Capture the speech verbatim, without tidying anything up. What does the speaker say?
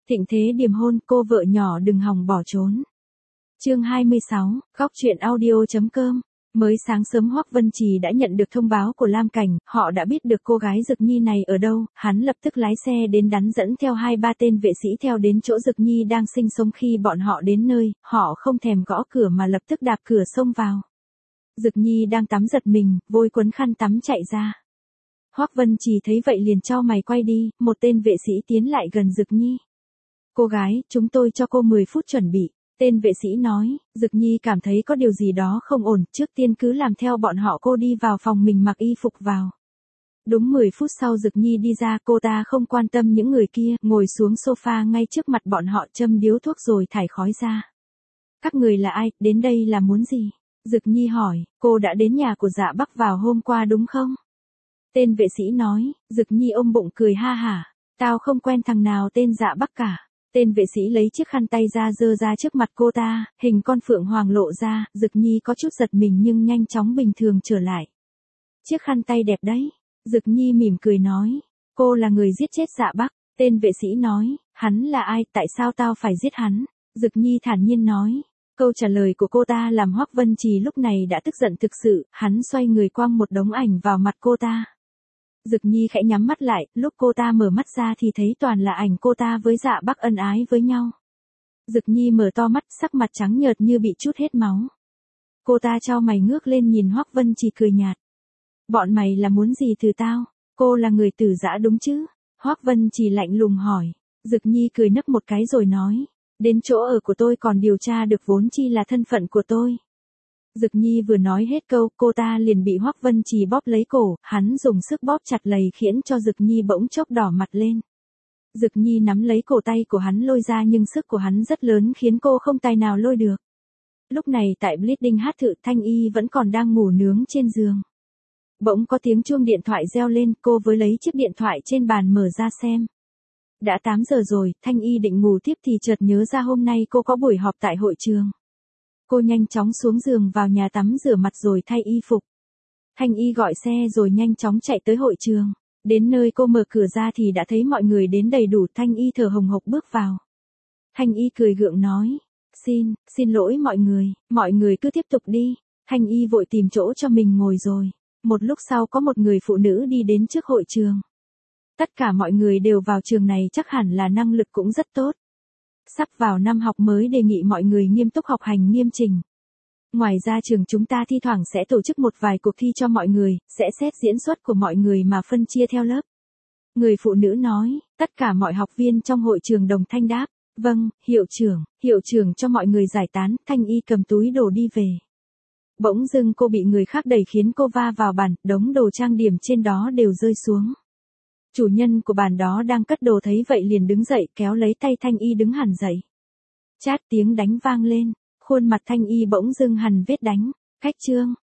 Thịnh thế điềm hôn, cô vợ nhỏ đừng hòng bỏ trốn. Chương hai mươi sáu, góc truyện audio chấm com. Mới sáng sớm Hoắc Vân Trì đã nhận được thông báo của Lam Cảnh, họ đã biết được cô gái Dực Nhi này ở đâu, hắn lập tức lái xe đến đắn dẫn theo hai ba tên vệ sĩ theo đến chỗ Dực Nhi đang sinh sống. Khi bọn họ đến nơi, họ không thèm gõ cửa mà lập tức đạp cửa xông vào. Dực Nhi đang tắm giật mình, vội quấn khăn tắm chạy ra. Hoắc Vân Trì thấy vậy liền chau mày quay đi, một tên vệ sĩ tiến lại gần Dực Nhi. Cô gái, chúng tôi cho cô mười phút chuẩn bị. Tên vệ sĩ nói, Dực Nhi cảm thấy có điều gì đó không ổn, trước tiên cứ làm theo bọn họ. Cô đi vào phòng mình mặc y phục vào. Đúng mười phút sau Dực Nhi đi ra, cô ta không quan tâm những người kia, ngồi xuống sofa ngay trước mặt bọn họ châm điếu thuốc rồi thải khói ra. Các người là ai, đến đây là muốn gì? Dực Nhi hỏi, cô đã đến nhà của Dạ Bắc vào hôm qua đúng không? Tên vệ sĩ nói, Dực Nhi ôm bụng cười ha hả, tao không quen thằng nào tên Dạ Bắc cả. Tên vệ sĩ lấy chiếc khăn tay ra giơ ra trước mặt cô ta, hình con phượng hoàng lộ ra, Dực Nhi có chút giật mình nhưng nhanh chóng bình thường trở lại. Chiếc khăn tay đẹp đấy. Dực Nhi mỉm cười nói, cô là người giết chết Dạ Bắc. Tên vệ sĩ nói, hắn là ai, tại sao tao phải giết hắn? Dực Nhi thản nhiên nói. Câu trả lời của cô ta làm Hoắc Vân Trì lúc này đã tức giận thực sự, hắn xoay người quăng một đống ảnh vào mặt cô ta. Dực Nhi khẽ nhắm mắt lại, lúc cô ta mở mắt ra thì thấy toàn là ảnh cô ta với Dạ Bắc ân ái với nhau. Dực Nhi mở to mắt, sắc mặt trắng nhợt như bị trút hết máu. Cô ta chau mày ngước lên nhìn Hoắc Vân Trì cười nhạt. Bọn mày là muốn gì từ tao? Cô là người Tử Dã đúng chứ? Hoắc Vân Trì lạnh lùng hỏi. Dực Nhi cười nấc một cái rồi nói, đến chỗ ở của tôi còn điều tra được vốn chi là thân phận của tôi. Dực Nhi vừa nói hết câu, cô ta liền bị Hoắc Vân Trì bóp lấy cổ, hắn dùng sức bóp chặt lầy khiến cho Dực Nhi bỗng chốc đỏ mặt lên. Dực Nhi nắm lấy cổ tay của hắn lôi ra nhưng sức của hắn rất lớn khiến cô không tài nào lôi được. Lúc này tại Bleeding Hát Thự, Thanh Y vẫn còn đang ngủ nướng trên giường. Bỗng có tiếng chuông điện thoại reo lên, cô với lấy chiếc điện thoại trên bàn mở ra xem. Đã tám giờ rồi, Thanh Y định ngủ tiếp thì chợt nhớ ra hôm nay cô có buổi họp tại hội trường. Cô nhanh chóng xuống giường vào nhà tắm rửa mặt rồi thay y phục. Thanh Y gọi xe rồi nhanh chóng chạy tới hội trường. Đến nơi cô mở cửa ra thì đã thấy mọi người đến đầy đủ. Thanh Y thở hồng hộc bước vào. Thanh Y cười gượng nói, xin, xin lỗi mọi người, mọi người cứ tiếp tục đi. Thanh Y vội tìm chỗ cho mình ngồi rồi. Một lúc sau có một người phụ nữ đi đến trước hội trường. Tất cả mọi người đều vào trường này chắc hẳn là năng lực cũng rất tốt. Sắp vào năm học mới đề nghị mọi người nghiêm túc học hành nghiêm chỉnh. Ngoài ra trường chúng ta thi thoảng sẽ tổ chức một vài cuộc thi cho mọi người, sẽ xét diễn xuất của mọi người mà phân chia theo lớp. Người phụ nữ nói, tất cả mọi học viên trong hội trường đồng thanh đáp, vâng, hiệu trưởng, hiệu trưởng cho mọi người giải tán. Thanh Y cầm túi đồ đi về. Bỗng dưng cô bị người khác đẩy khiến cô va vào bàn, đống đồ trang điểm trên đó đều rơi xuống. Chủ nhân của bàn đó đang cất đồ thấy vậy liền đứng dậy kéo lấy tay Thanh Y đứng hẳn dậy. Chát tiếng đánh vang lên, khuôn mặt Thanh Y bỗng dưng hằn vết đánh. Khách trương,